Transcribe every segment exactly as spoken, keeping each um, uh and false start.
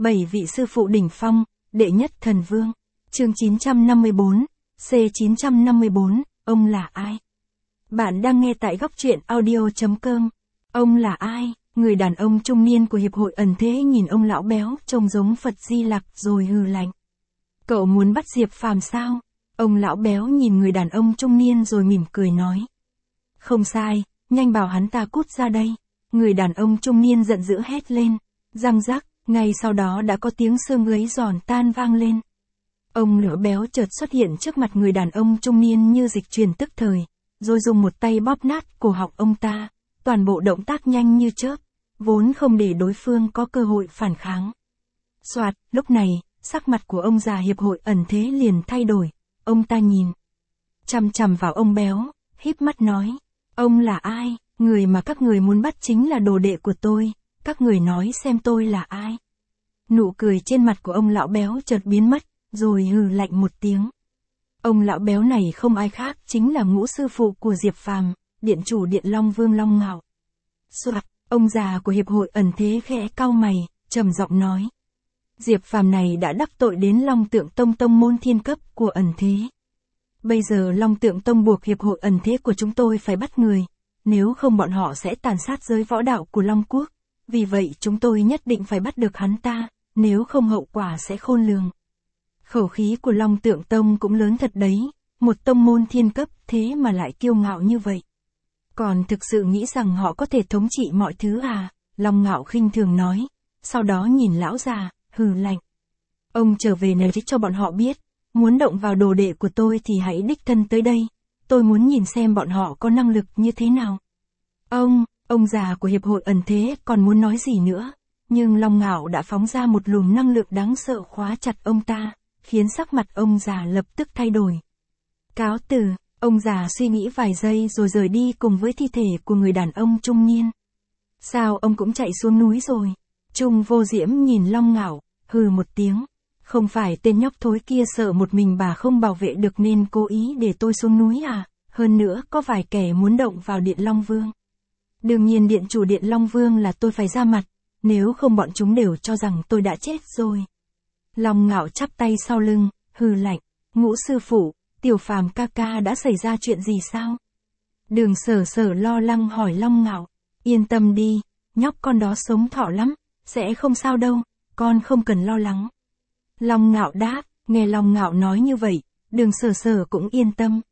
Bảy vị sư phụ đỉnh phong, đệ nhất thần vương. Chương chín trăm năm mươi bốn, C chín trăm năm mươi bốn, ông là ai? Bạn đang nghe tại góc truyện audio.com. Ông là ai? Người đàn ông trung niên của hiệp hội ẩn thế nhìn ông lão béo trông giống Phật Di Lặc rồi hừ lạnh. Cậu muốn bắt Diệp Phàm sao? Ông lão béo nhìn người đàn ông trung niên rồi mỉm cười nói. Không sai, nhanh bảo hắn ta cút ra đây. Người đàn ông trung niên giận dữ hét lên. Răng rắc, ngay sau đó đã có tiếng xương gáy giòn tan vang lên. Ông lửa béo chợt xuất hiện trước mặt người đàn ông trung niên như dịch chuyển tức thời, rồi dùng một tay bóp nát cổ họng ông ta, toàn bộ động tác nhanh như chớp, vốn không để đối phương có cơ hội phản kháng. Soạt, lúc này, sắc mặt của ông già hiệp hội ẩn thế liền thay đổi, ông ta nhìn chằm chằm vào ông béo, híp mắt nói, ông là ai? Người mà các người muốn bắt chính là đồ đệ của tôi, các người nói xem tôi là ai? Nụ cười trên mặt của ông lão béo chợt biến mất, rồi hừ lạnh một tiếng. Ông lão béo này không ai khác chính là ngũ sư phụ của Diệp Phàm, điện chủ Điện Long Vương Long Ngạo. Soạt, ông già của hiệp hội ẩn thế khẽ cau mày, trầm giọng nói. Diệp Phàm này đã đắc tội đến Long Tượng Tông tông môn thiên cấp của ẩn thế. Bây giờ Long Tượng Tông buộc hiệp hội ẩn thế của chúng tôi phải bắt người, nếu không bọn họ sẽ tàn sát giới võ đạo của Long Quốc, vì vậy chúng tôi nhất định phải bắt được hắn ta, nếu không hậu quả sẽ khôn lường. Khẩu khí của Long Tượng Tông cũng lớn thật đấy, một tông môn thiên cấp thế mà lại kiêu ngạo như vậy. Còn thực sự nghĩ rằng họ có thể thống trị mọi thứ à? Long Ngạo khinh thường nói, sau đó nhìn lão già, hừ lạnh. Ông trở về nói cho bọn họ biết, muốn động vào đồ đệ của tôi thì hãy đích thân tới đây, tôi muốn nhìn xem bọn họ có năng lực như thế nào. Ông, ông già của hiệp hội ẩn thế còn muốn nói gì nữa, nhưng Long Ngạo đã phóng ra một luồng năng lượng đáng sợ khóa chặt ông ta, khiến sắc mặt ông già lập tức thay đổi. Cáo từ, ông già suy nghĩ vài giây rồi rời đi cùng với thi thể của người đàn ông trung niên. Sao ông cũng chạy xuống núi rồi? Trung Vô Diễm nhìn Long Ngạo, hừ một tiếng. Không phải tên nhóc thối kia sợ một mình bà không bảo vệ được nên cố ý để tôi xuống núi à? Hơn nữa có vài kẻ muốn động vào Điện Long Vương. Đương nhiên điện chủ Điện Long Vương là tôi phải ra mặt, nếu không bọn chúng đều cho rằng tôi đã chết rồi. Long Ngạo chắp tay sau lưng, hừ lạnh, ngũ sư phụ, Tiểu Phàm ca ca đã xảy ra chuyện gì sao? Đường Sở Sở lo lắng hỏi Long Ngạo, yên tâm đi, nhóc con đó sống thọ lắm, sẽ không sao đâu, con không cần lo lắng. Long Ngạo đáp, nghe Long Ngạo nói như vậy, Đường Sở Sở cũng yên tâm.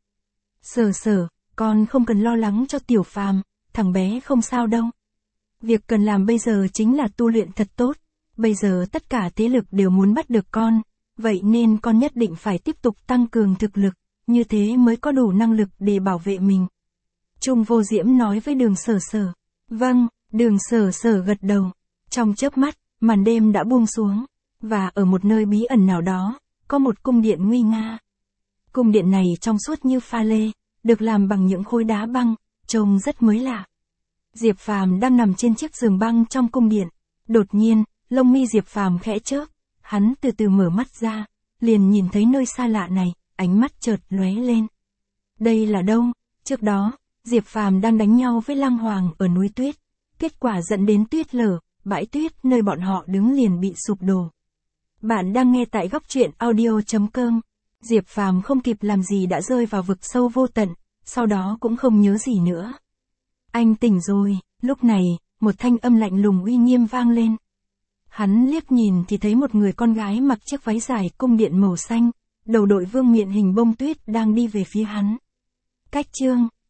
Sở Sở, con không cần lo lắng cho Tiểu Phàm, thằng bé không sao đâu. Việc cần làm bây giờ chính là tu luyện thật tốt, bây giờ tất cả thế lực đều muốn bắt được con, vậy nên con nhất định phải tiếp tục tăng cường thực lực, như thế mới có đủ năng lực để bảo vệ mình. Trung Vô Diễm nói với Đường Sở Sở. Vâng, Đường Sở Sở gật đầu. Trong chớp mắt, màn đêm đã buông xuống, và ở một nơi bí ẩn nào đó, có một cung điện nguy nga. Cung điện này trong suốt như pha lê, được làm bằng những khối đá băng, trông rất mới lạ. Diệp Phàm đang nằm trên chiếc giường băng trong cung điện. Đột nhiên, lông mi Diệp Phàm khẽ chớp, hắn từ từ mở mắt ra, liền nhìn thấy nơi xa lạ này, ánh mắt chợt lóe lên. Đây là đâu? Trước đó, Diệp Phàm đang đánh nhau với Lăng Hoàng ở núi tuyết, kết quả dẫn đến tuyết lở, bãi tuyết nơi bọn họ đứng liền bị sụp đổ. Bạn đang nghe tại góc truyện audio.com. Diệp Phàm không kịp làm gì đã rơi vào vực sâu vô tận, sau đó cũng không nhớ gì nữa. Anh tỉnh rồi, lúc này, một thanh âm lạnh lùng uy nghiêm vang lên. Hắn liếc nhìn thì thấy một người con gái mặc chiếc váy dài cung điện màu xanh, đầu đội vương miện hình bông tuyết đang đi về phía hắn. Cách chương